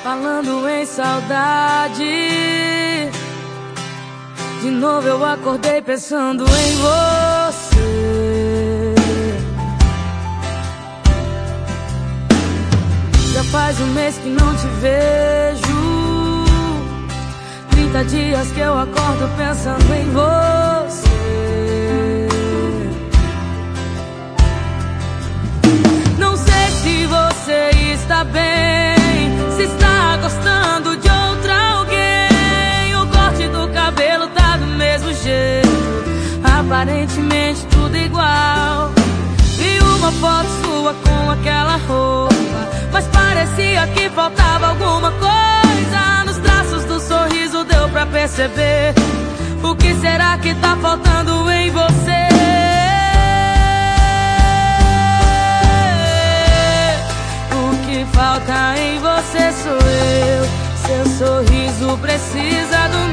Falando em saudade, de novo eu acordei pensando em você. Já faz um mês que não te vejo, 30 dias que eu acordo pensando em você. Não sei se você está bem, se está gostando de outra alguém. O corte do cabelo tá do mesmo jeito, aparentemente tudo igual. Vi uma foto sua com aquela roupa, mas parecia que faltava alguma coisa. Nos traços do sorriso deu pra perceber. O que será que tá faltando em você? O que falta em você sou eu. Seu sorriso precisa do meu.